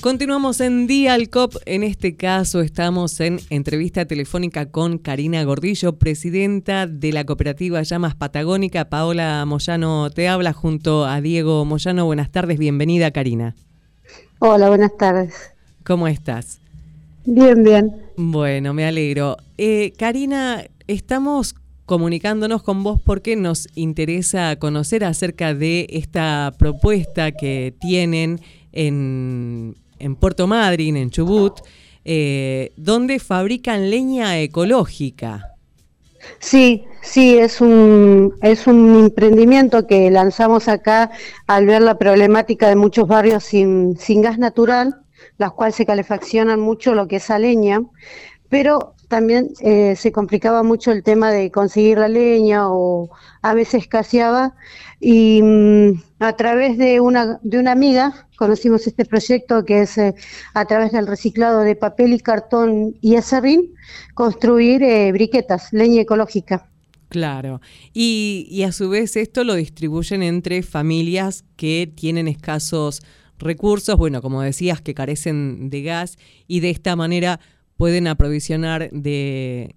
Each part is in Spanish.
Continuamos en Día al COP. En este caso estamos en entrevista telefónica con Karina Gordillo, presidenta de la cooperativa Llamas Patagónica. Paola Moyano te habla junto a Diego Moyano. Buenas tardes, bienvenida Karina. Hola, buenas tardes. ¿Cómo estás? Bien, bien. Bueno, me alegro. Karina, estamos comunicándonos con vos porque nos interesa conocer acerca de esta propuesta que tienen en Puerto Madryn, en Chubut, donde fabrican leña ecológica. Sí, es un emprendimiento que lanzamos acá al ver la problemática de muchos barrios sin gas natural, las cuales se calefaccionan mucho lo que es a leña, pero también se complicaba mucho el tema de conseguir la leña o a veces escaseaba y a través de una amiga conocimos este proyecto que es a través del reciclado de papel y cartón y acerrín construir briquetas, leña ecológica. Claro, y a su vez esto lo distribuyen entre familias que tienen escasos recursos, bueno, como decías, que carecen de gas y de esta manera pueden aprovisionar de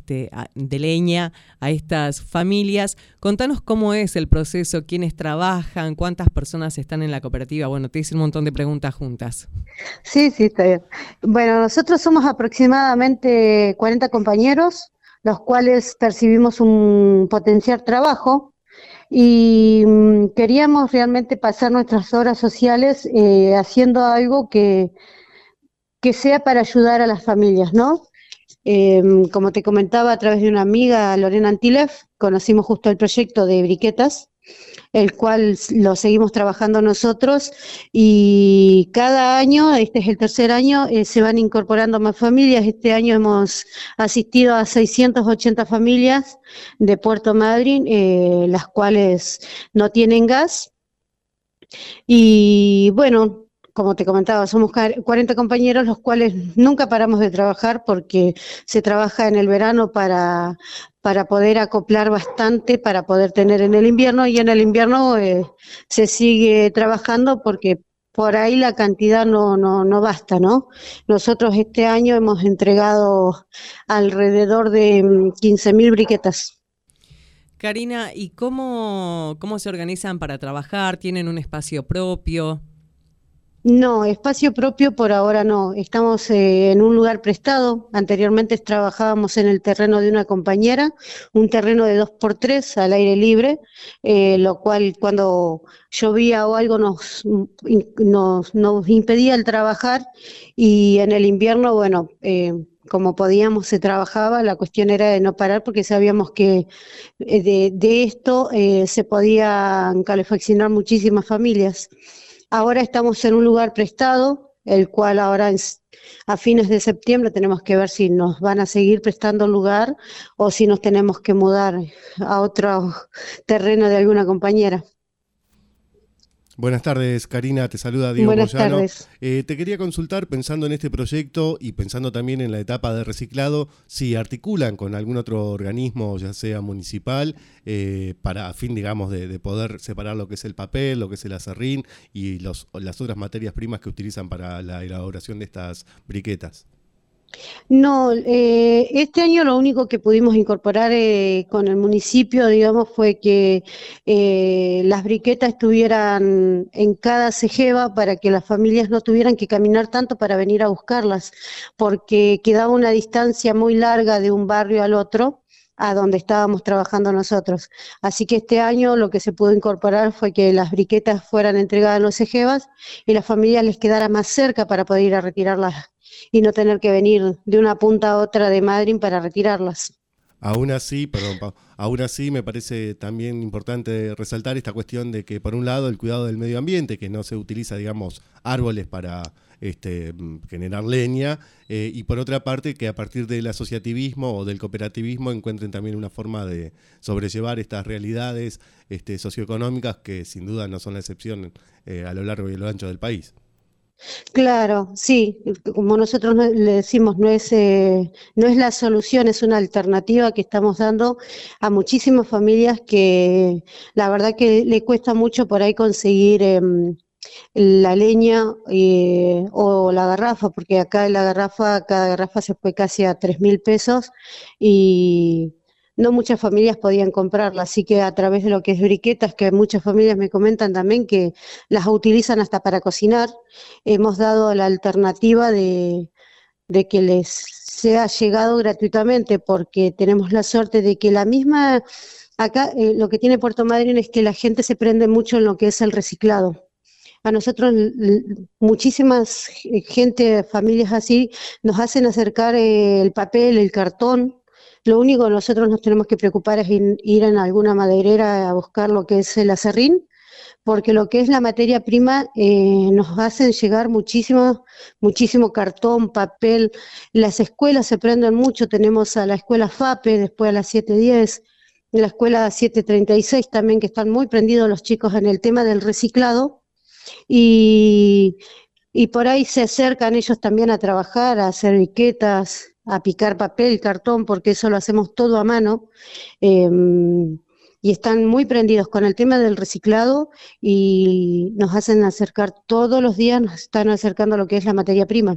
leña a estas familias. Contanos cómo es el proceso, quiénes trabajan, cuántas personas están en la cooperativa. Bueno, te hice un montón de preguntas juntas. Sí, está bien. Bueno, nosotros somos aproximadamente 40 compañeros, los cuales percibimos un potencial trabajo y queríamos realmente pasar nuestras horas sociales haciendo algo que sea para ayudar a las familias, ¿no? Como te comentaba, a través de una amiga, Lorena Antilef, conocimos justo el proyecto de briquetas, el cual lo seguimos trabajando nosotros y cada año, este es el tercer año, se van incorporando más familias. Este año hemos asistido a 680 familias de Puerto Madryn, las cuales no tienen gas y bueno, como te comentaba, somos 40 compañeros, los cuales nunca paramos de trabajar porque se trabaja en el verano para poder acoplar bastante, para poder tener en el invierno, y en el invierno se sigue trabajando porque por ahí la cantidad no basta, ¿no? Nosotros este año hemos entregado alrededor de 15.000 briquetas. Karina, ¿y cómo se organizan para trabajar? ¿Tienen un espacio propio? No, espacio propio por ahora no. Estamos en un lugar prestado. Anteriormente trabajábamos en el terreno de una compañera, un terreno de 2x3 al aire libre, lo cual cuando llovía o algo nos impedía el trabajar, y en el invierno, bueno, como podíamos se trabajaba. La cuestión era de no parar porque sabíamos que de esto se podían calefaccionar muchísimas familias. Ahora estamos en un lugar prestado, el cual ahora a fines de septiembre tenemos que ver si nos van a seguir prestando lugar o si nos tenemos que mudar a otro terreno de alguna compañera. Buenas tardes, Karina, te saluda Diego Buenas Moyano. tardes. Te quería consultar, pensando en este proyecto y pensando también en la etapa de reciclado, si articulan con algún otro organismo, ya sea municipal, para a fin, digamos, de poder separar lo que es el papel, lo que es el acerrín y las otras materias primas que utilizan para la elaboración de estas briquetas. No, este año lo único que pudimos incorporar con el municipio, digamos, fue que las briquetas estuvieran en cada cejeva para que las familias no tuvieran que caminar tanto para venir a buscarlas, porque quedaba una distancia muy larga de un barrio al otro, a donde estábamos trabajando nosotros. Así que este año lo que se pudo incorporar fue que las briquetas fueran entregadas en los cejevas y las familias les quedara más cerca para poder ir a retirarlas y no tener que venir de una punta a otra de Madryn para retirarlas. Aún así, aún así me parece también importante resaltar esta cuestión de que, por un lado, el cuidado del medio ambiente, que no se utiliza, digamos, árboles para generar leña, y por otra parte, que a partir del asociativismo o del cooperativismo encuentren también una forma de sobrellevar estas realidades socioeconómicas que sin duda no son la excepción a lo largo y a lo ancho del país. Claro, sí, como nosotros le decimos, no es la solución, es una alternativa que estamos dando a muchísimas familias que la verdad que le cuesta mucho por ahí conseguir la leña o la garrafa, porque acá cada garrafa se fue casi a 3.000 pesos y no muchas familias podían comprarla, así que a través de lo que es briquetas, que muchas familias me comentan también que las utilizan hasta para cocinar, hemos dado la alternativa de que les sea llegado gratuitamente, porque tenemos la suerte de que la misma, acá lo que tiene Puerto Madryn es que la gente se prende mucho en lo que es el reciclado. A nosotros, muchísimas gente, familias así, nos hacen acercar el papel, el cartón. Lo único que nosotros nos tenemos que preocupar es ir en alguna maderera a buscar lo que es el aserrín, porque lo que es la materia prima nos hacen llegar muchísimo, muchísimo cartón, papel. Las escuelas se prenden mucho, tenemos a la escuela FAPE, después a las 7:10, la escuela 7:36 también, que están muy prendidos los chicos en el tema del reciclado, y, y por ahí se acercan ellos también a trabajar, a hacer briquetas, a picar papel, cartón, porque eso lo hacemos todo a mano. Y están muy prendidos con el tema del reciclado y nos hacen acercar todos los días, nos están acercando a lo que es la materia prima.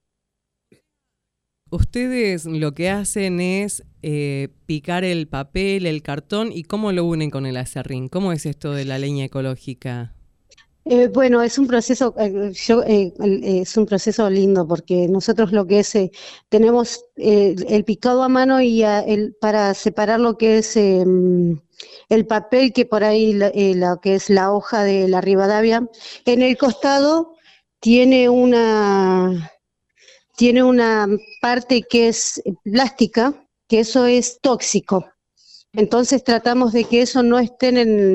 Ustedes lo que hacen es picar el papel, el cartón, ¿y cómo lo unen con el aserrín? ¿Cómo es esto de la leña ecológica? Bueno, es un proceso, es un proceso lindo porque nosotros lo que es, tenemos el picado a mano y para separar lo que es el papel, que por ahí lo que es la hoja de la Rivadavia, en el costado tiene tiene una parte que es plástica, que eso es tóxico. Entonces tratamos de que eso no esté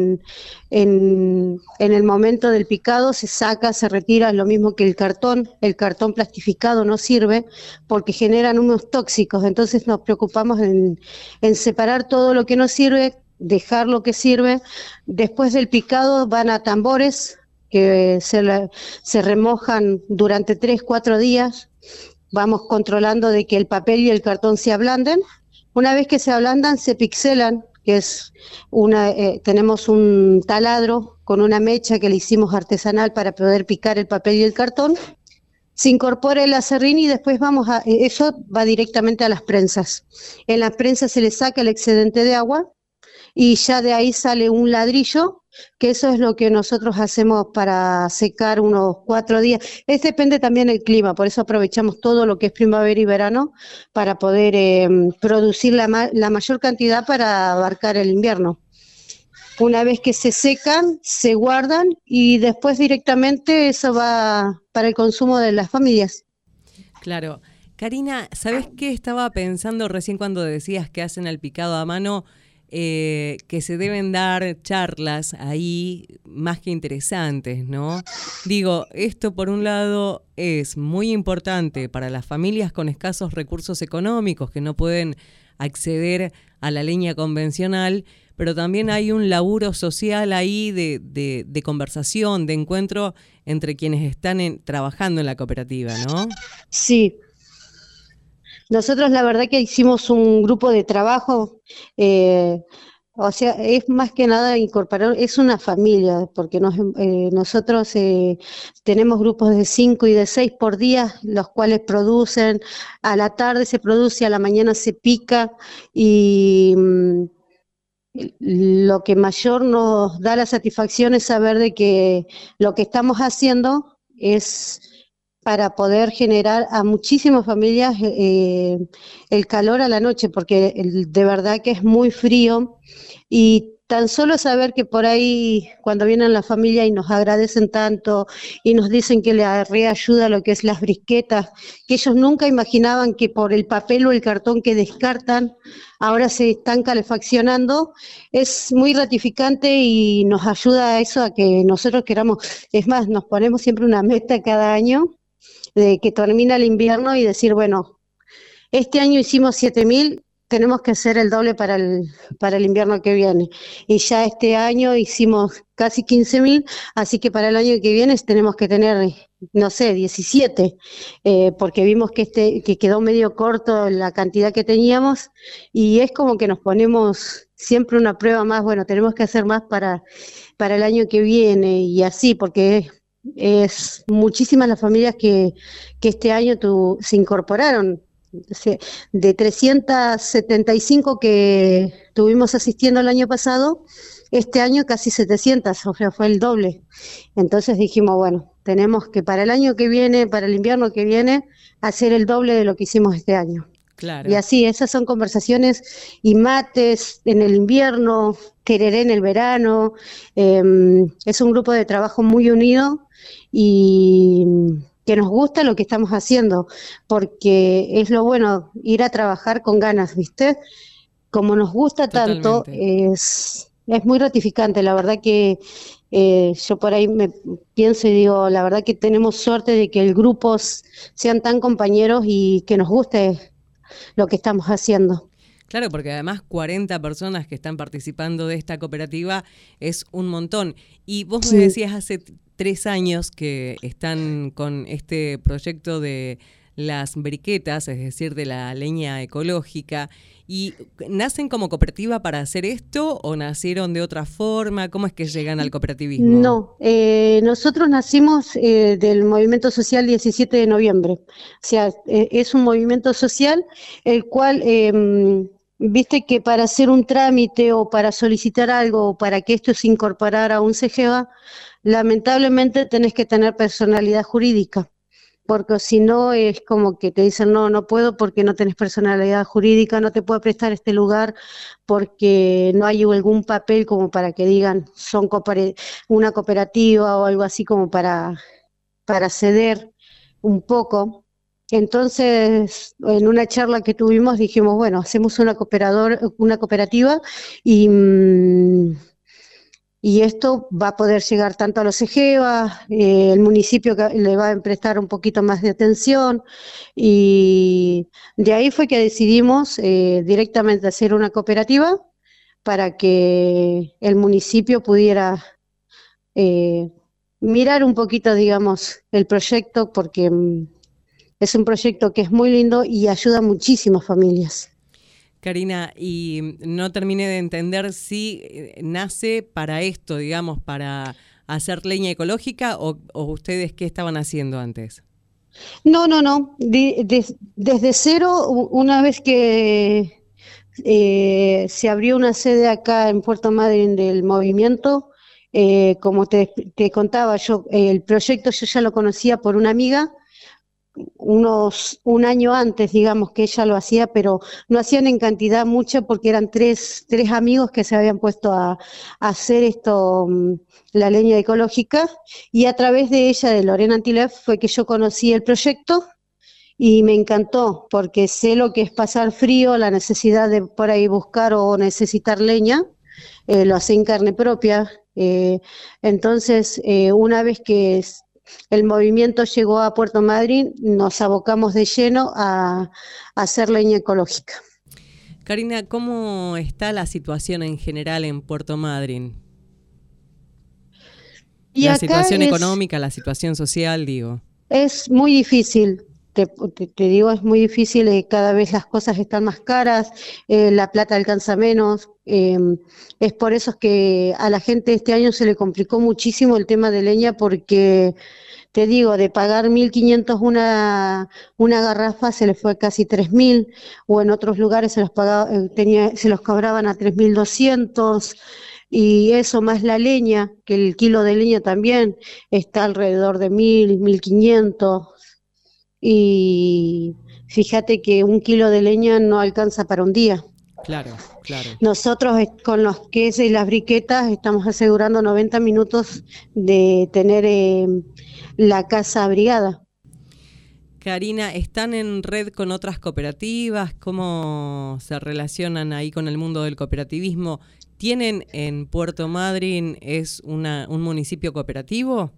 en el momento del picado, se saca, se retira, es lo mismo que el cartón plastificado no sirve porque generan humos tóxicos, entonces nos preocupamos en separar todo lo que no sirve, dejar lo que sirve. Después del picado van a tambores que se remojan durante 3, 4 días, vamos controlando de que el papel y el cartón se ablanden. Una vez que se ablandan, se pixelan, que es tenemos un taladro con una mecha que le hicimos artesanal para poder picar el papel y el cartón. Se incorpora el aserrín y después eso va directamente a las prensas. En las prensas se le saca el excedente de agua y ya de ahí sale un ladrillo, que eso es lo que nosotros hacemos para secar unos 4 días. Depende también del clima, por eso aprovechamos todo lo que es primavera y verano para poder producir la mayor cantidad para abarcar el invierno. Una vez que se secan, se guardan y después directamente eso va para el consumo de las familias. Claro. Karina, ¿sabés qué estaba pensando recién cuando decías que hacen el picado a mano? Que se deben dar charlas ahí más que interesantes, ¿no? Digo, esto por un lado es muy importante para las familias con escasos recursos económicos que no pueden acceder a la leña convencional, pero también hay un laburo social ahí de conversación, de encuentro entre quienes están trabajando en la cooperativa, ¿no? Sí. Nosotros la verdad que hicimos un grupo de trabajo, o sea, es más que nada incorporar, es una familia, porque nosotros tenemos grupos de 5 y de 6 por día, los cuales producen, a la tarde se produce, a la mañana se pica, y lo que mayor nos da la satisfacción es saber de que lo que estamos haciendo es para poder generar a muchísimas familias el calor a la noche, porque de verdad que es muy frío, y tan solo saber que por ahí cuando vienen la familia y nos agradecen tanto y nos dicen que le reayuda lo que es las brisquetas, que ellos nunca imaginaban que por el papel o el cartón que descartan ahora se están calefaccionando, es muy gratificante y nos ayuda a eso, a que nosotros queramos. Es más, nos ponemos siempre una meta cada año de que termina el invierno y decir, bueno, este año hicimos 7.000, tenemos que hacer el doble para el invierno que viene. Y ya este año hicimos casi 15.000, así que para el año que viene tenemos que tener, no sé, 17, porque vimos que quedó medio corto la cantidad que teníamos, y es como que nos ponemos siempre una prueba más, bueno, tenemos que hacer más para el año que viene, y así, porque es muchísimas las familias que este año se incorporaron. De 375 que tuvimos asistiendo el año pasado, este año casi 700, o sea, fue el doble. Entonces dijimos, bueno, tenemos que para el año que viene, para el invierno que viene, hacer el doble de lo que hicimos este año. Claro. Y así, esas son conversaciones y mates en el invierno, tereré en el verano. Es un grupo de trabajo muy unido y que nos gusta lo que estamos haciendo, porque es lo bueno, ir a trabajar con ganas, ¿viste? Como nos gusta tanto, Totalmente. es muy gratificante. La verdad que yo por ahí me pienso y digo, la verdad que tenemos suerte de que el grupo sean tan compañeros y que nos guste lo que estamos haciendo. Claro, porque además 40 personas que están participando de esta cooperativa es un montón. Y vos me Sí. decías hace 3 años que están con este proyecto de las briquetas, es decir, de la leña ecológica. ¿Y nacen como cooperativa para hacer esto o nacieron de otra forma? ¿Cómo es que llegan al cooperativismo? No, nosotros nacimos del movimiento social 17 de noviembre. O sea, es un movimiento social el cual, viste que para hacer un trámite o para solicitar algo o para que esto se incorporara a un CEGEVA, lamentablemente tenés que tener personalidad jurídica, porque si no es como que te dicen, no, no puedo porque no tenés personalidad jurídica, no te puedo prestar este lugar porque no hay algún papel como para que digan son una cooperativa o algo así como para ceder un poco. Entonces, en una charla que tuvimos dijimos, bueno, hacemos una cooperativa y... y esto va a poder llegar tanto a los EGEVA, el municipio que le va a prestar un poquito más de atención, y de ahí fue que decidimos directamente hacer una cooperativa para que el municipio pudiera eh, mirar un poquito, digamos, el proyecto, porque es un proyecto que es muy lindo y ayuda a muchísimas familias. Karina, y no terminé de entender si nace para esto, digamos, para hacer leña ecológica o ustedes qué estaban haciendo antes. No, no, no. Desde cero, una vez que se abrió una sede acá en Puerto Madryn del movimiento, como te contaba, yo el proyecto yo ya lo conocía por una amiga, un año antes, digamos, que ella lo hacía, pero no hacían en cantidad mucha porque eran tres amigos que se habían puesto a hacer esto, la leña ecológica, y a través de ella, de Lorena Antilef, fue que yo conocí el proyecto y me encantó porque sé lo que es pasar frío, la necesidad de por ahí buscar o necesitar leña, lo hacé en carne propia. Entonces, una vez que el movimiento llegó a Puerto Madryn, nos abocamos de lleno a hacer leña ecológica. Karina, ¿cómo está la situación en general en Puerto Madryn? Y La acá situación económica, la situación social, digo. es muy difícil. Te digo, es muy difícil, cada vez las cosas están más caras, la plata alcanza menos, es por eso que a la gente este año se le complicó muchísimo el tema de leña porque, te digo, de pagar 1.500 una garrafa se le fue casi 3.000, o en otros lugares se los cobraban a 3.200, y eso más la leña, que el kilo de leña también está alrededor de 1.000, 1.500, y fíjate que un kilo de leña no alcanza para un día. Claro, claro. Nosotros con los quesos y las briquetas estamos asegurando 90 minutos de tener la casa abrigada. Karina, ¿están en red con otras cooperativas? ¿Cómo se relacionan ahí con el mundo del cooperativismo? ¿Tienen en Puerto Madryn, es un municipio cooperativo?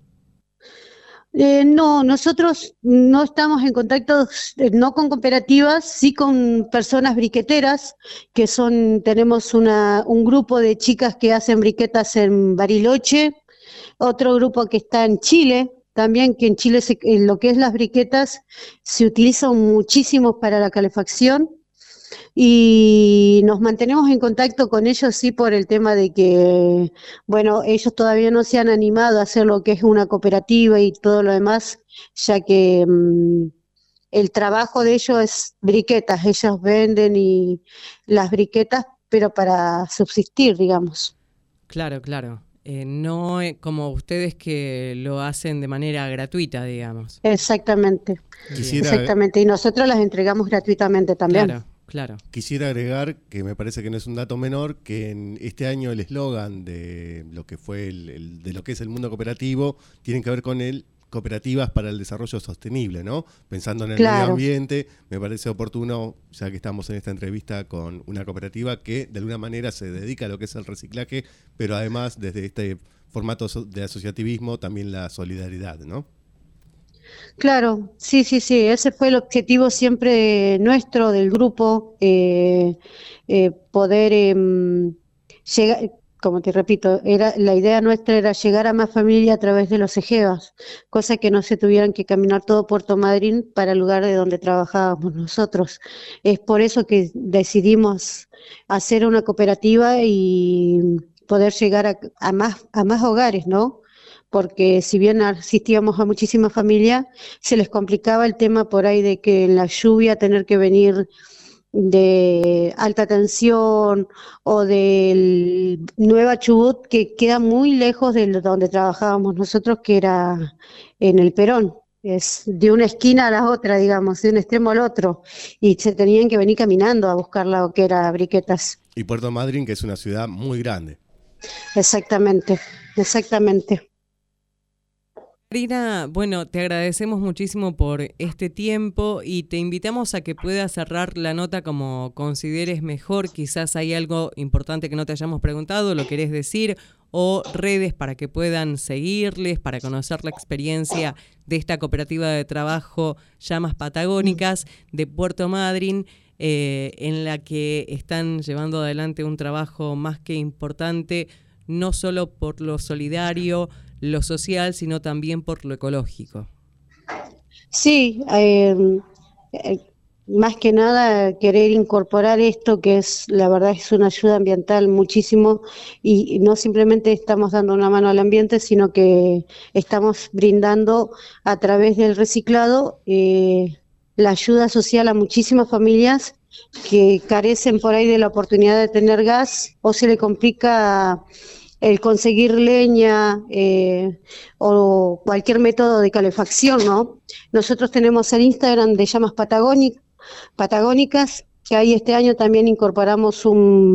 No, nosotros no estamos en contacto, no con cooperativas, sí con personas briqueteras, tenemos un grupo de chicas que hacen briquetas en Bariloche, otro grupo que está en Chile, también que en Chile lo que es las briquetas se utilizan muchísimo para la calefacción. y nos mantenemos en contacto con ellos, sí, por el tema de que, bueno, ellos todavía no se han animado a hacer lo que es una cooperativa y todo lo demás, ya que el trabajo de ellos es briquetas, ellos venden y las briquetas, pero para subsistir, digamos. Claro, claro. No como ustedes que lo hacen de manera gratuita, digamos. Exactamente, exactamente, y nosotros las entregamos gratuitamente también. Claro, claro. Quisiera agregar, que me parece que no es un dato menor, que en este año el eslogan de lo que fue de lo que es el mundo cooperativo tiene que ver con el cooperativas para el desarrollo sostenible, ¿no? Pensando en el medio ambiente, me parece oportuno, ya que estamos en esta entrevista con una cooperativa que de alguna manera se dedica a lo que es el reciclaje, pero además desde este formato de asociativismo también la solidaridad, ¿no? Claro, sí, sí, sí, ese fue el objetivo siempre nuestro del grupo, poder llegar, como te repito, la idea nuestra era llegar a más familia a través de los EGEVAS, cosa que no se tuvieran que caminar todo Puerto Madryn para el lugar de donde trabajábamos nosotros. Es por eso que decidimos hacer una cooperativa y poder llegar a más hogares, ¿no? Porque si bien asistíamos a muchísimas familias, se les complicaba el tema por ahí de que en la lluvia tener que venir de alta tensión o del Nueva Chubut, que queda muy lejos de donde trabajábamos nosotros, que era en el Perón. Es de una esquina a la otra, digamos, de un extremo al otro, y se tenían que venir caminando a buscar lo que era briquetas. Y Puerto Madryn, que es una ciudad muy grande. Exactamente, exactamente. Karina, bueno, te agradecemos muchísimo por este tiempo y te invitamos a que puedas cerrar la nota como consideres mejor. Quizás hay algo importante que no te hayamos preguntado, lo querés decir, o redes para que puedan seguirles, para conocer la experiencia de esta cooperativa de trabajo Llamas Patagónicas de Puerto Madryn, en la que están llevando adelante un trabajo más que importante, no solo por lo solidario, lo social, sino también por lo ecológico. Sí, más que nada querer incorporar esto que es, la verdad es una ayuda ambiental muchísimo, y no simplemente estamos dando una mano al ambiente, sino que estamos brindando a través del reciclado la ayuda social a muchísimas familias que carecen por ahí de la oportunidad de tener gas o se le complica el conseguir leña o cualquier método de calefacción, ¿no? Nosotros tenemos el Instagram de Llamas Patagónicas, que ahí este año también incorporamos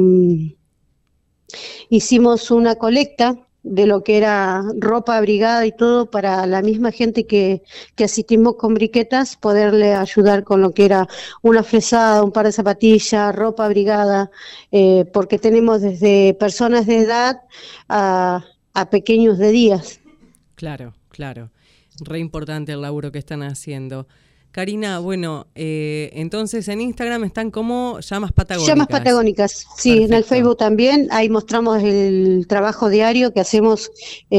hicimos una colecta de lo que era ropa abrigada y todo para la misma gente que asistimos con briquetas, poderle ayudar con lo que era una frazada, un par de zapatillas, ropa abrigada, porque tenemos desde personas de edad a pequeños de días. Claro, claro. Re importante el laburo que están haciendo. Karina, bueno, entonces en Instagram están como Llamas Patagónicas. Llamas Patagónicas, sí. Perfecto. En el Facebook también, ahí mostramos el trabajo diario que hacemos.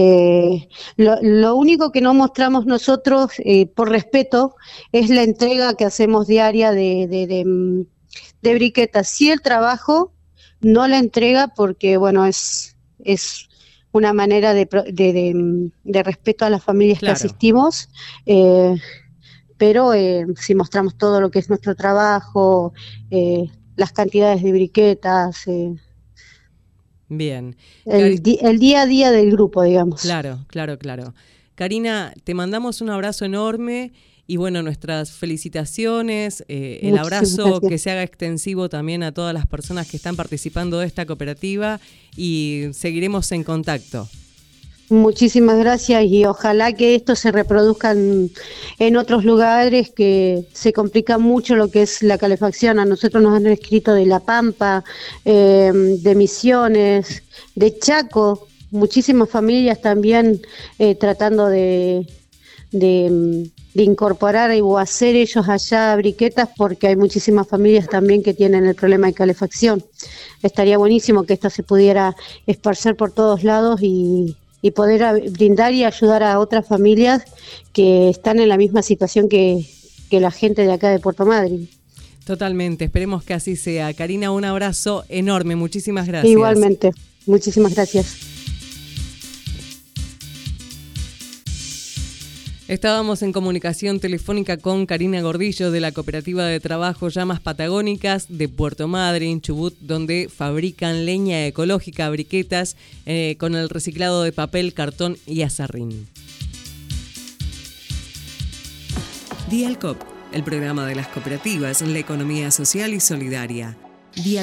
Lo único que no mostramos nosotros, por respeto, es la entrega que hacemos diaria de briquetas. Sí, el trabajo, no la entrega, porque bueno, es una manera de respeto a las familias que asistimos. Pero sí mostramos todo lo que es nuestro trabajo, las cantidades de briquetas. Bien. El día a día del grupo, digamos. Claro, claro, claro. Karina, te mandamos un abrazo enorme y bueno, nuestras felicitaciones, el abrazo gracias. Que se haga extensivo también a todas las personas que están participando de esta cooperativa y seguiremos en contacto. Muchísimas gracias y ojalá que esto se reproduzca en otros lugares, que se complica mucho lo que es la calefacción. A nosotros nos han escrito de La Pampa, de Misiones, de Chaco, muchísimas familias también tratando de incorporar o hacer ellos allá briquetas, porque hay muchísimas familias también que tienen el problema de calefacción. Estaría buenísimo que esto se pudiera esparcer por todos lados y poder brindar y ayudar a otras familias que están en la misma situación que la gente de acá de Puerto Madryn. Totalmente, esperemos que así sea. Karina, un abrazo enorme, muchísimas gracias. Igualmente, muchísimas gracias. Estábamos en comunicación telefónica con Karina Gordillo de la Cooperativa de Trabajo Llamas Patagónicas de Puerto Madryn, Chubut, donde fabrican leña ecológica, briquetas con el reciclado de papel, cartón y azarrín. Dialcop, el programa de las cooperativas en la economía social y solidaria.